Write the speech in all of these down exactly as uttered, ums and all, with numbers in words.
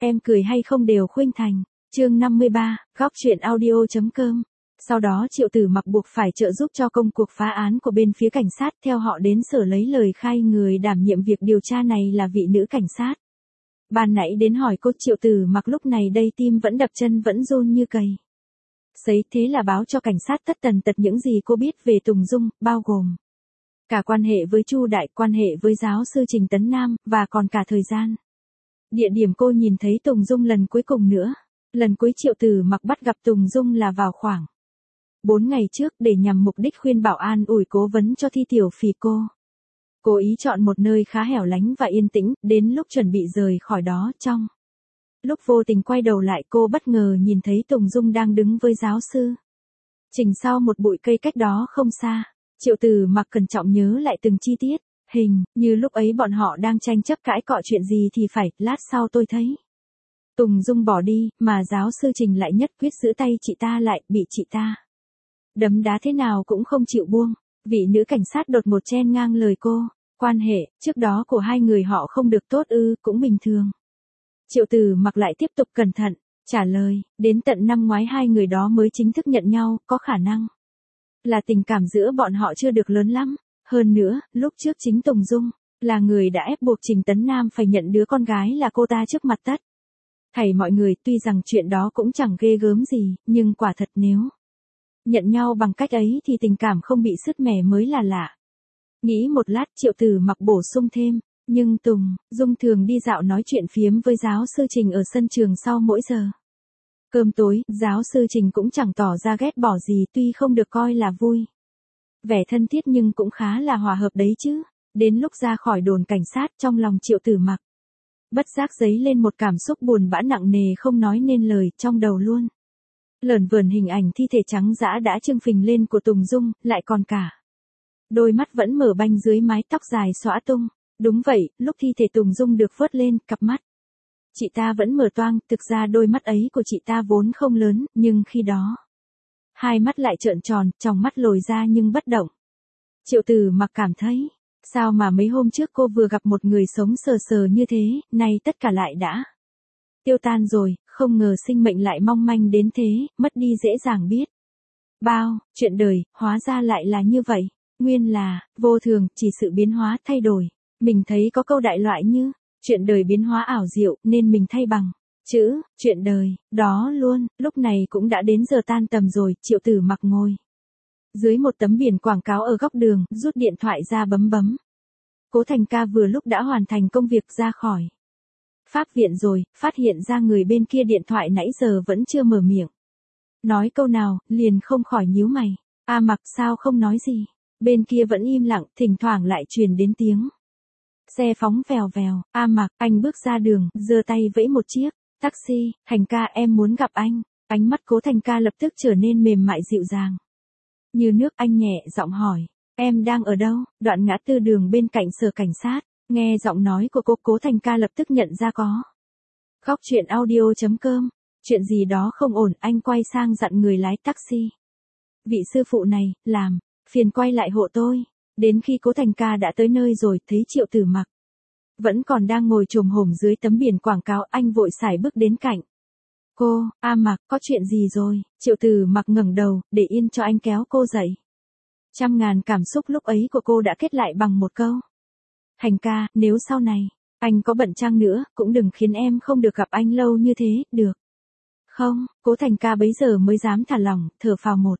em cười hay không đều khuynh thành. Chương năm mươi ba, góc truyện audio chấm com. Sau đó Triệu Tử Mặc buộc phải trợ giúp cho công cuộc phá án của bên phía cảnh sát, theo họ đến sở lấy lời khai người đảm nhiệm việc điều tra này là vị nữ cảnh sát. Ban nãy đến hỏi cô, Triệu Tử Mặc lúc này đây tim vẫn đập, chân vẫn run như cầy. Sấy thế là báo cho cảnh sát tất tần tật những gì cô biết về Tùng Dung, bao gồm cả quan hệ với Chu Đại, quan hệ với giáo sư Trình Tấn Nam, và còn cả thời gian, địa điểm cô nhìn thấy Tùng Dung lần cuối cùng nữa. Lần cuối Triệu Tử Mặc bắt gặp Tùng Dung là vào khoảng bốn ngày trước, để nhằm mục đích khuyên bảo an ủi cố vấn cho Thi Tiểu Phì cô. Cố ý chọn một nơi khá hẻo lánh và yên tĩnh, đến lúc chuẩn bị rời khỏi đó, trong lúc vô tình quay đầu lại, cô bất ngờ nhìn thấy Tùng Dung đang đứng với giáo sư Trình sau một bụi cây cách đó không xa. Triệu Tử Mặc cẩn trọng nhớ lại từng chi tiết, hình như lúc ấy bọn họ đang tranh chấp cãi cọ chuyện gì thì phải, lát sau tôi thấy Tùng Dung bỏ đi, mà giáo sư Trình lại nhất quyết giữ tay chị ta lại, bị chị ta đấm đá thế nào cũng không chịu buông. Vị nữ cảnh sát đột một chen ngang lời cô, quan hệ trước đó của hai người họ không được tốt ư? Cũng bình thường. Triệu Tử Mặc lại tiếp tục cẩn thận trả lời, đến tận năm ngoái hai người đó mới chính thức nhận nhau, có khả năng là tình cảm giữa bọn họ chưa được lớn lắm. Hơn nữa, lúc trước chính Tùng Dung là người đã ép buộc Trình Tấn Nam phải nhận đứa con gái là cô ta trước mặt tất thảy mọi người. Tuy rằng chuyện đó cũng chẳng ghê gớm gì, nhưng quả thật nếu nhận nhau bằng cách ấy thì tình cảm không bị sứt mẻ mới là lạ. Nghĩ một lát, Triệu Tử Mặc bổ sung thêm, nhưng Tùng Dung thường đi dạo nói chuyện phiếm với giáo sư Trình ở sân trường sau mỗi giờ cơm tối. Giáo sư Trình cũng chẳng tỏ ra ghét bỏ gì, tuy không được coi là vui vẻ thân thiết nhưng cũng khá là hòa hợp đấy chứ. Đến lúc ra khỏi đồn cảnh sát, trong lòng Triệu Tử Mặc bất giác dấy lên một cảm xúc buồn bã nặng nề không nói nên lời, trong đầu luôn lởn vởn hình ảnh thi thể trắng dã đã trưng phình lên của Tùng Dung, lại còn cả đôi mắt vẫn mở banh dưới mái tóc dài xõa tung. Đúng vậy, lúc thi thể Tùng Dung được vớt lên, cặp mắt chị ta vẫn mở toang. Thực ra đôi mắt ấy của chị ta vốn không lớn, nhưng khi đó hai mắt lại trợn tròn, tròng mắt lồi ra nhưng bất động. Triệu Tử Mặc cảm thấy, sao mà mấy hôm trước cô vừa gặp một người sống sờ sờ như thế, nay tất cả lại đã tiêu tan rồi. Không ngờ sinh mệnh lại mong manh đến thế, mất đi dễ dàng biết bao. Chuyện đời, hóa ra lại là như vậy. Nguyên là, vô thường, chỉ sự biến hóa thay đổi. Mình thấy có câu đại loại như, chuyện đời biến hóa ảo diệu, nên mình thay bằng chữ, chuyện đời, đó luôn. Lúc này cũng đã đến giờ tan tầm rồi, Triệu Tử Mặc ngồi dưới một tấm biển quảng cáo ở góc đường, rút điện thoại ra bấm bấm. Cố Thành Ca vừa lúc đã hoàn thành công việc ra khỏi pháp viện rồi, phát hiện ra người bên kia điện thoại nãy giờ vẫn chưa mở miệng nói câu nào, liền không khỏi nhíu mày. A Mặc, sao không nói gì? Bên kia vẫn im lặng, thỉnh thoảng lại truyền đến tiếng xe phóng vèo vèo. A Mặc, anh bước ra đường, giơ tay vẫy một chiếc taxi. Thành Ca, em muốn gặp anh. Ánh mắt Cố Thành Ca lập tức trở nên mềm mại dịu dàng như nước. Anh nhẹ giọng hỏi, em đang ở đâu? Đoạn ngã tư đường bên cạnh sở cảnh sát. Nghe giọng nói của cô, Cố Thành Ca lập tức nhận ra có góc truyện audio chấm com. Chuyện gì đó không ổn, anh quay sang dặn người lái taxi. Vị sư phụ này, làm phiền quay lại hộ tôi. Đến khi Cố Thành Ca đã tới nơi rồi, thấy Triệu Tử Mặc vẫn còn đang ngồi chồm hổm dưới tấm biển quảng cáo, anh vội sải bước đến cạnh cô. A Mặc, có chuyện gì rồi? Triệu Tử Mặc ngẩng đầu, để yên cho anh kéo cô dậy. Trăm ngàn cảm xúc lúc ấy của cô đã kết lại bằng một câu. Thành Ca, nếu sau này anh có bận chăng nữa, cũng đừng khiến em không được gặp anh lâu như thế, được không? Cố Thành Ca bấy giờ mới dám thả lỏng, thở phào một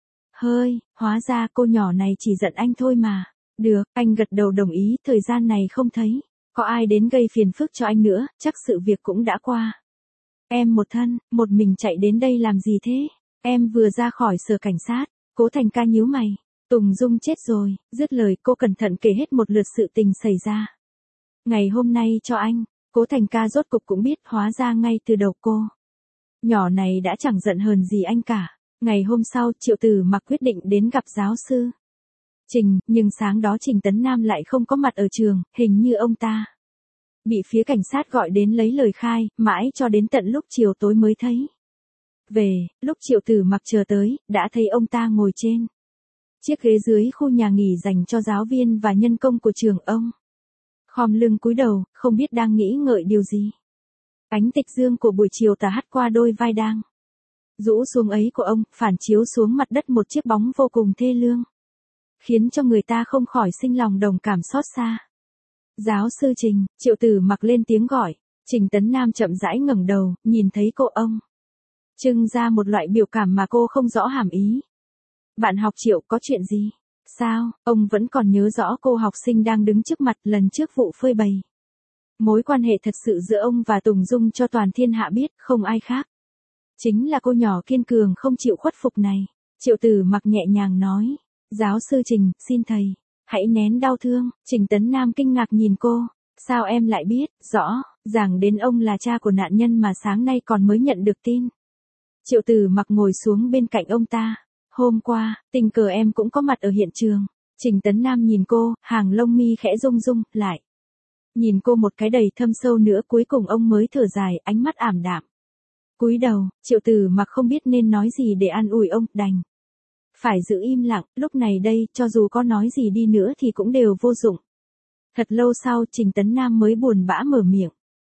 hơi. Hóa ra cô nhỏ này chỉ giận anh thôi mà. Được, anh gật đầu đồng ý. Thời gian này không thấy có ai đến gây phiền phức cho anh nữa, chắc sự việc cũng đã qua. Em một thân, một mình chạy đến đây làm gì thế? Em vừa ra khỏi sở cảnh sát. Cố Thành Ca nhíu mày. Tùng Dung chết rồi. Dứt lời, cô cẩn thận kể hết một lượt sự tình xảy ra ngày hôm nay cho anh. Cố Thành Ca rốt cục cũng biết, hóa ra ngay từ đầu cô nhỏ này đã chẳng giận hờn gì anh cả. Ngày hôm sau, Triệu Tử Mặc quyết định đến gặp giáo sư Trình, nhưng sáng đó Trình Tấn Nam lại không có mặt ở trường, hình như ông ta bị phía cảnh sát gọi đến lấy lời khai, mãi cho đến tận lúc chiều tối mới thấy về. Lúc Triệu Tử Mặc chờ tới, đã thấy ông ta ngồi trên chiếc ghế dưới khu nhà nghỉ dành cho giáo viên và nhân công của trường. Ông khom lưng cúi đầu, không biết đang nghĩ ngợi điều gì. Ánh tịch dương của buổi chiều tà hắt qua đôi vai đang rũ xuống ấy của ông, phản chiếu xuống mặt đất một chiếc bóng vô cùng thê lương, khiến cho người ta không khỏi sinh lòng đồng cảm xót xa. Giáo sư Trình, Triệu Tử Mặc lên tiếng gọi. Trình Tấn Nam chậm rãi ngẩng đầu, nhìn thấy cô ông, trưng ra một loại biểu cảm mà cô không rõ hàm ý. Bạn học Triệu, có chuyện gì? Sao? Ông vẫn còn nhớ rõ cô học sinh đang đứng trước mặt lần trước vụ phơi bày mối quan hệ thật sự giữa ông và Tùng Dung cho toàn thiên hạ biết, không ai khác. Chính là cô nhỏ kiên cường không chịu khuất phục này. Triệu Tử Mặc nhẹ nhàng nói. Giáo sư Trình, xin thầy, hãy nén đau thương. Trình Tấn Nam kinh ngạc nhìn cô. Sao em lại biết? Rõ, ràng đến ông là cha của nạn nhân mà sáng nay còn mới nhận được tin. Triệu Tử Mặc ngồi xuống bên cạnh ông ta. Hôm qua, tình cờ em cũng có mặt ở hiện trường. Trình Tấn Nam nhìn cô, hàng lông mi khẽ rung rung, lại nhìn cô một cái đầy thâm sâu nữa, cuối cùng ông mới thở dài, ánh mắt ảm đạm. Cúi đầu, Triệu Tử Mặc không biết nên nói gì để an ủi ông, đành phải giữ im lặng. Lúc này đây, cho dù có nói gì đi nữa thì cũng đều vô dụng. Thật lâu sau, Trình Tấn Nam mới buồn bã mở miệng.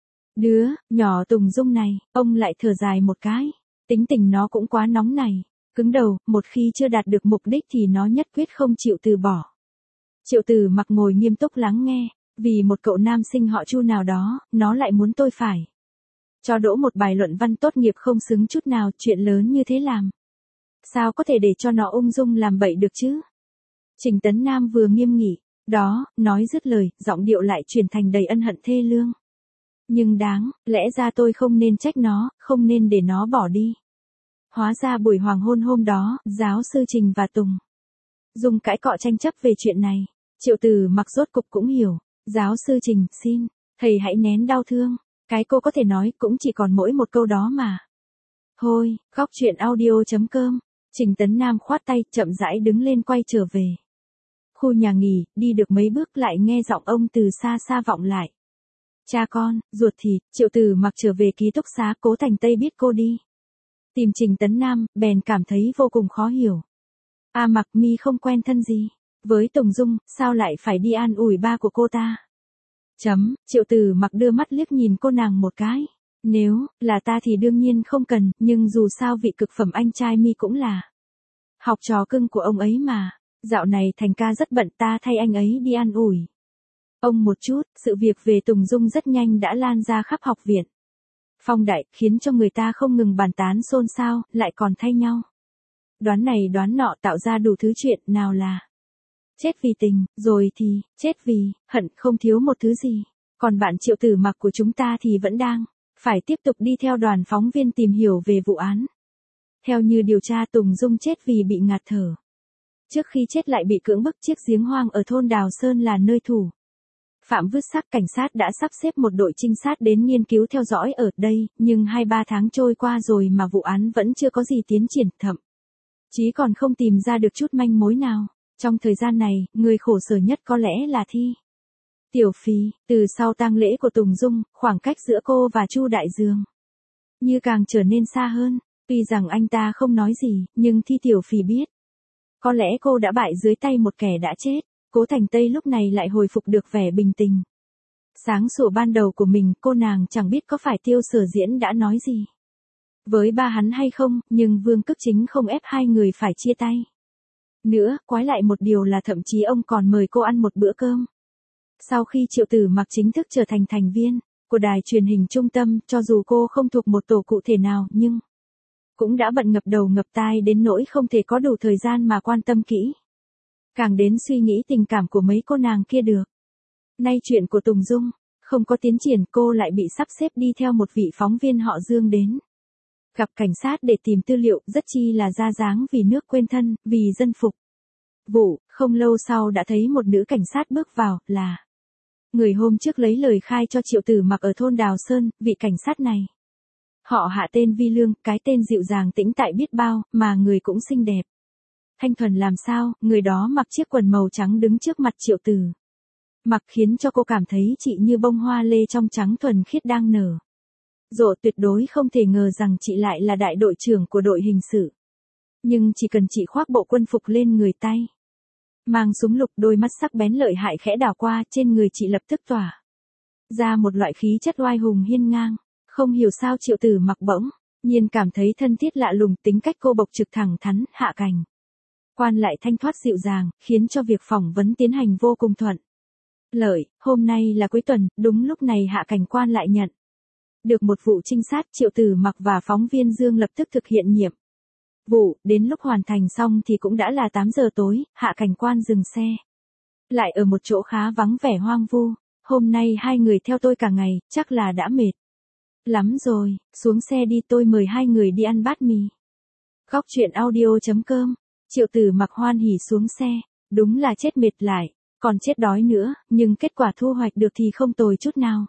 Đứa nhỏ Tùng Dung này, ông lại thở dài một cái. Tính tình nó cũng quá nóng này, cứng đầu, một khi chưa đạt được mục đích thì nó nhất quyết không chịu từ bỏ. Triệu Tử Mặc ngồi nghiêm túc lắng nghe. Vì một cậu nam sinh họ Chu nào đó, nó lại muốn tôi phải cho đỗ một bài luận văn tốt nghiệp không xứng chút nào. Chuyện lớn như thế làm sao có thể để cho nó ung dung làm bậy được chứ? Trình Tấn Nam vừa nghiêm nghị. Đó, nói dứt lời, giọng điệu lại chuyển thành đầy ân hận thê lương. Nhưng đáng lẽ ra tôi không nên trách nó, không nên để nó bỏ đi. Hóa ra buổi hoàng hôn hôm đó, giáo sư Trình và Tùng Dung cãi cọ tranh chấp về chuyện này. Triệu Tử Mặc rốt cục cũng hiểu. Giáo sư Trình, xin, thầy hãy nén đau thương. Cái cô có thể nói cũng chỉ còn mỗi một câu đó mà. Thôi, góc truyện audio chấm com. Trình Tấn Nam khoát tay, chậm rãi đứng lên quay trở về khu nhà nghỉ. Đi được mấy bước lại nghe giọng ông từ xa xa vọng lại. Cha con, ruột thịt. Triệu Tử Mặc trở về ký túc xá. Cố Thành Tây biết cô đi tìm Trình Tấn Nam, bèn cảm thấy vô cùng khó hiểu. A Mặc, mi không quen thân gì với Tùng Dung, sao lại phải đi an ủi ba của cô ta? Chấm, Triệu Tử Mặc đưa mắt liếc nhìn cô nàng một cái. Nếu là ta thì đương nhiên không cần, nhưng dù sao vị cực phẩm anh trai mi cũng là học trò cưng của ông ấy mà. Dạo này Thành ca rất bận, ta thay anh ấy đi an ủi ông một chút. Sự việc về Tùng Dung rất nhanh đã lan ra khắp học viện Phong Đại, khiến cho người ta không ngừng bàn tán xôn xao, lại còn thay nhau đoán này đoán nọ, tạo ra đủ thứ chuyện. Nào là chết vì tình, rồi thì chết vì hận, không thiếu một thứ gì. Còn bạn Triệu Tử Mặc của chúng ta thì vẫn đang phải tiếp tục đi theo đoàn phóng viên tìm hiểu về vụ án. Theo như điều tra, Tùng Dung chết vì bị ngạt thở. Trước khi chết lại bị cưỡng bức chiếc giếng hoang ở thôn Đào Sơn là nơi thủ phạm vứt xác. Cảnh sát đã sắp xếp một đội trinh sát đến nghiên cứu theo dõi ở đây, nhưng hai ba tháng trôi qua rồi mà vụ án vẫn chưa có gì tiến triển, thậm chí còn không tìm ra được chút manh mối nào. Trong thời gian này, người khổ sở nhất có lẽ là Thi Tiểu Phì. Từ sau tang lễ của Tùng Dung, khoảng cách giữa cô và Chu Đại Dường như càng trở nên xa hơn. Tuy rằng anh ta không nói gì, nhưng Thi Tiểu Phì biết có lẽ cô đã bại dưới tay một kẻ đã chết. Cố Thành Tây lúc này lại hồi phục được vẻ bình tình sáng sủa ban đầu của mình. Cô nàng chẳng biết có phải Tiêu Sở Diễn đã nói gì với ba hắn hay không, nhưng Vương Cức Chính không ép hai người phải chia tay nữa. Quái lại một điều là thậm chí ông còn mời cô ăn một bữa cơm. Sau khi Triệu Tử Mặc chính thức trở thành thành viên của đài truyền hình trung tâm, cho dù cô không thuộc một tổ cụ thể nào, nhưng cũng đã bận ngập đầu ngập tai đến nỗi không thể có đủ thời gian mà quan tâm kỹ, càng đến suy nghĩ tình cảm của mấy cô nàng kia được. Nay chuyện của Tùng Dung không có tiến triển, cô lại bị sắp xếp đi theo một vị phóng viên họ Dương đến gặp cảnh sát để tìm tư liệu, rất chi là ra dáng vì nước quên thân, vì dân phục vụ. Không lâu sau đã thấy một nữ cảnh sát bước vào, là người hôm trước lấy lời khai cho Triệu Tử Mặc ở thôn Đào Sơn. Vị cảnh sát này họ Hạ, tên Vi Lương, cái tên dịu dàng tĩnh tại biết bao, mà người cũng xinh đẹp thanh thuần làm sao. Người đó mặc chiếc quần màu trắng đứng trước mặt Triệu Tử Mặc, khiến cho cô cảm thấy chị như bông hoa lê trong trắng thuần khiết đang nở rộ. Tuyệt đối không thể ngờ rằng chị lại là đại đội trưởng của đội hình sự. Nhưng chỉ cần chị khoác bộ quân phục lên người, tay mang súng lục, đôi mắt sắc bén lợi hại khẽ đảo qua, trên người chị lập tức tỏa ra một loại khí chất oai hùng hiên ngang. Không hiểu sao Triệu Tử Mặc bỗng nhiên cảm thấy thân thiết lạ lùng, tính cách cô bộc trực thẳng thắn, Hạ Cảnh Quan lại thanh thoát dịu dàng, khiến cho việc phỏng vấn tiến hành vô cùng thuận lợi. Hôm nay là cuối tuần, đúng lúc này Hạ Cảnh Quan lại nhận được một vụ trinh sát. Triệu Tử Mặc và phóng viên Dương lập tức thực hiện nhiệm vụ, đến lúc hoàn thành xong thì cũng đã là tám giờ tối. Hạ Cảnh Quan dừng xe lại ở một chỗ khá vắng vẻ hoang vu. Hôm nay hai người theo tôi cả ngày, chắc là đã mệt lắm rồi, xuống xe đi, tôi mời hai người đi ăn bát mì. Góc truyện audio chấm com. Triệu Tử Mặc hoan hỉ xuống xe, đúng là chết mệt lại, còn chết đói nữa, nhưng kết quả thu hoạch được thì không tồi chút nào.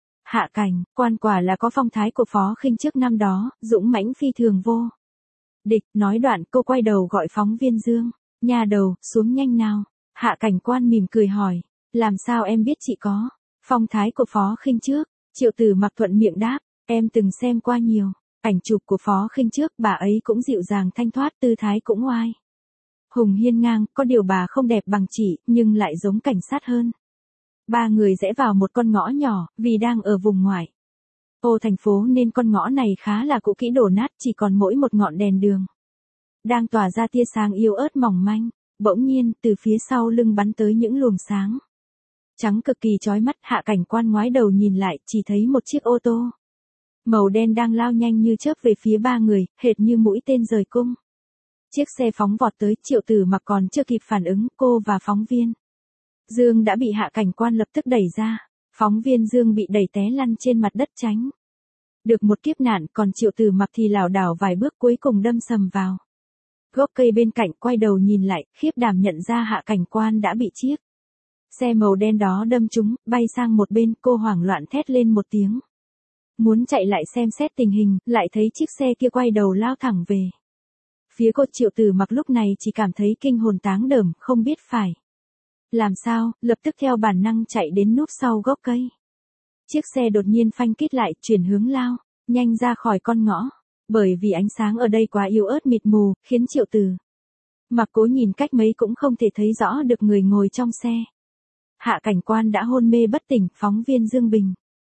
Hạ Cảnh Quan quả là có phong thái của Phó Khinh trước năm đó, dũng mãnh phi thường vô địch. Nói đoạn cô quay đầu gọi phóng viên Dương, nhà đầu, xuống nhanh nào. Hạ Cảnh Quan mỉm cười hỏi, làm sao em biết chị có phong thái của Phó Khinh trước? Triệu Tử Mặc thuận miệng đáp, em từng xem qua nhiều ảnh chụp của Phó Khinh trước, bà ấy cũng dịu dàng thanh thoát, tư thái cũng oai hùng hiên ngang, có điều bà không đẹp bằng chị, nhưng lại giống cảnh sát hơn. Ba người rẽ vào một con ngõ nhỏ, vì đang ở vùng ngoại ô thành phố nên con ngõ này khá là cũ kỹ đổ nát, chỉ còn mỗi một ngọn đèn đường đang tỏa ra tia sáng yếu ớt mỏng manh. Bỗng nhiên, từ phía sau lưng bắn tới những luồng sáng trắng cực kỳ chói mắt. Hạ Cảnh Quan ngoái đầu nhìn lại, chỉ thấy một chiếc ô tô màu đen đang lao nhanh như chớp về phía ba người, hệt như mũi tên rời cung. Chiếc xe phóng vọt tới, Triệu Tử Mặc còn chưa kịp phản ứng, cô và phóng viên Dương đã bị Hạ Cảnh Quan lập tức đẩy ra. Phóng viên Dương bị đẩy té lăn trên mặt đất tránh được một kiếp nạn, còn Triệu Tử Mặc thì lảo đảo vài bước, cuối cùng đâm sầm vào gốc cây bên cạnh. Quay đầu nhìn lại, khiếp đảm nhận ra Hạ Cảnh Quan đã bị chiếc xe màu đen đó đâm trúng, bay sang một bên. Cô hoảng loạn thét lên một tiếng, muốn chạy lại xem xét tình hình, lại thấy chiếc xe kia quay đầu lao thẳng về phía cô. Triệu Tử Mặc lúc này chỉ cảm thấy kinh hồn táng đờm, không biết phải làm sao, lập tức theo bản năng chạy đến núp sau gốc cây. Chiếc xe đột nhiên phanh kít lại, chuyển hướng lao nhanh ra khỏi con ngõ. Bởi vì ánh sáng ở đây quá yếu ớt mịt mù, khiến Triệu Tử Mặc cố nhìn cách mấy cũng không thể thấy rõ được người ngồi trong xe. Hạ Cảnh Quan đã hôn mê bất tỉnh. Phóng viên Dương Bình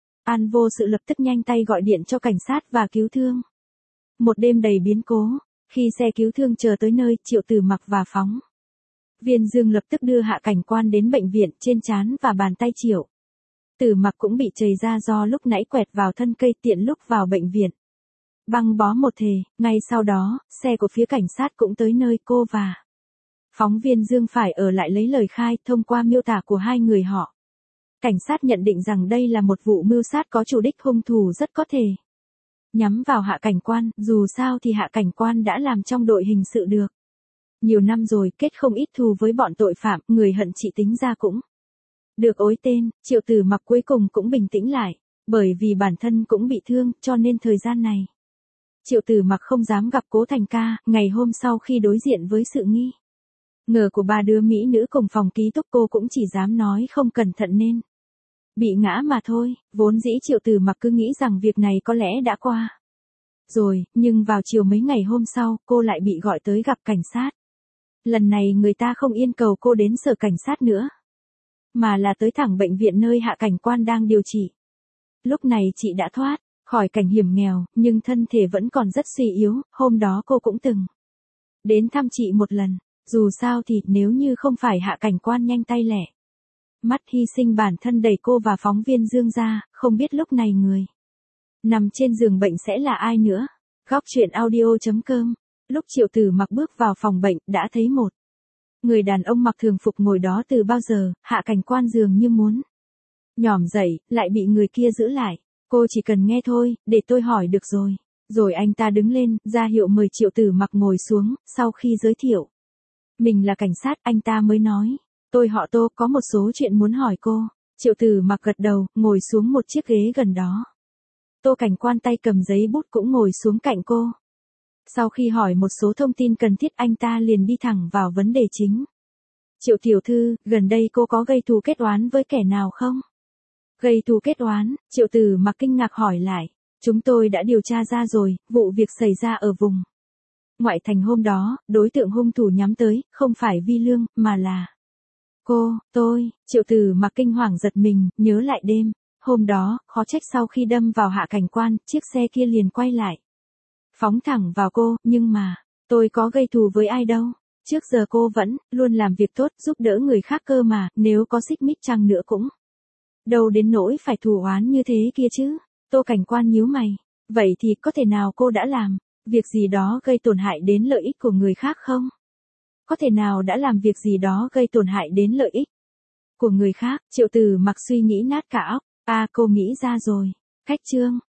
an vô sự lập tức nhanh tay gọi điện cho cảnh sát và cứu thương. Một đêm đầy biến cố, khi xe cứu thương chờ tới nơi, Triệu Tử Mặc và phóng viên Dương lập tức đưa Hạ Cảnh Quan đến bệnh viện. Trên trán và bàn tay Triệu Tử Mặc cũng bị chảy ra do lúc nãy quẹt vào thân cây, tiện lúc vào bệnh viện băng bó một thể. Ngay sau đó, xe của phía cảnh sát cũng tới nơi. Cô và phóng viên Dương phải ở lại lấy lời khai. Thông qua miêu tả của hai người họ, cảnh sát nhận định rằng đây là một vụ mưu sát có chủ đích, hung thủ rất có thể nhắm vào Hạ Cảnh Quan. Dù sao thì Hạ Cảnh Quan đã làm trong đội hình sự được nhiều năm rồi, kết không ít thù với bọn tội phạm, người hận chị tính ra cũng được ối tên. Triệu Tử Mặc cuối cùng cũng bình tĩnh lại, bởi vì bản thân cũng bị thương, cho nên thời gian này Triệu Tử Mặc không dám gặp Cố Thành Ca. Ngày hôm sau khi đối diện với sự nghi ngờ của ba đứa mỹ nữ cùng phòng ký túc, cô cũng chỉ dám nói không cẩn thận nên bị ngã mà thôi. Vốn dĩ Triệu Tử Mặc cứ nghĩ rằng việc này có lẽ đã qua rồi, nhưng vào chiều mấy ngày hôm sau, cô lại bị gọi tới gặp cảnh sát. Lần này người ta không yêu cầu cô đến sở cảnh sát nữa, mà là tới thẳng bệnh viện nơi Hạ Cảnh Quan đang điều trị. Lúc này chị đã thoát khỏi cảnh hiểm nghèo, nhưng thân thể vẫn còn rất suy yếu. Hôm đó cô cũng từng đến thăm chị một lần. Dù sao thì nếu như không phải Hạ Cảnh Quan nhanh tay lẹ mắt hy sinh bản thân đẩy cô và phóng viên Dương ra, không biết lúc này người nằm trên giường bệnh sẽ là ai nữa. Góc truyện audio chấm com. Lúc Triệu Tử Mặc bước vào phòng bệnh, đã thấy một người đàn ông mặc thường phục ngồi đó từ bao giờ. Hạ Cảnh Quan dường như muốn nhỏm dậy, lại bị người kia giữ lại. Cô chỉ cần nghe thôi, để tôi hỏi được rồi. Rồi anh ta đứng lên, ra hiệu mời Triệu Tử Mặc ngồi xuống. Sau khi giới thiệu mình là cảnh sát, anh ta mới nói, tôi họ Tô, có một số chuyện muốn hỏi cô. Triệu Tử Mặc gật đầu, ngồi xuống một chiếc ghế gần đó. Tô Cảnh Quan tay cầm giấy bút cũng ngồi xuống cạnh cô. Sau khi hỏi một số thông tin cần thiết, anh ta liền đi thẳng vào vấn đề chính. Triệu tiểu thư, gần đây cô có gây thù kết oán với kẻ nào không? Gây thù kết oán? Triệu Tử Mặc kinh ngạc hỏi lại. Chúng tôi đã điều tra ra rồi, vụ việc xảy ra ở vùng ngoại thành hôm đó, đối tượng hung thủ nhắm tới, không phải Vi Lương, mà là cô, tôi. Triệu Tử Mặc kinh hoàng giật mình, nhớ lại đêm Hôm đó, khó trách sau khi đâm vào Hạ Cảnh Quan, chiếc xe kia liền quay lại. Phóng thẳng vào cô, nhưng mà, tôi có gây thù với ai đâu. Trước giờ cô vẫn, luôn làm việc tốt, giúp đỡ người khác cơ mà, nếu có xích mích chăng nữa cũng. Đâu đến nỗi phải thù oán như thế kia chứ. Tô Cảnh Quan nhíu mày. Vậy thì có thể nào cô đã làm việc gì đó gây tổn hại đến lợi ích của người khác không? Có thể nào đã làm việc gì đó gây tổn hại đến lợi ích của người khác? Triệu Tử Mặc suy nghĩ nát cả óc. À, cô nghĩ ra rồi. Khách trương.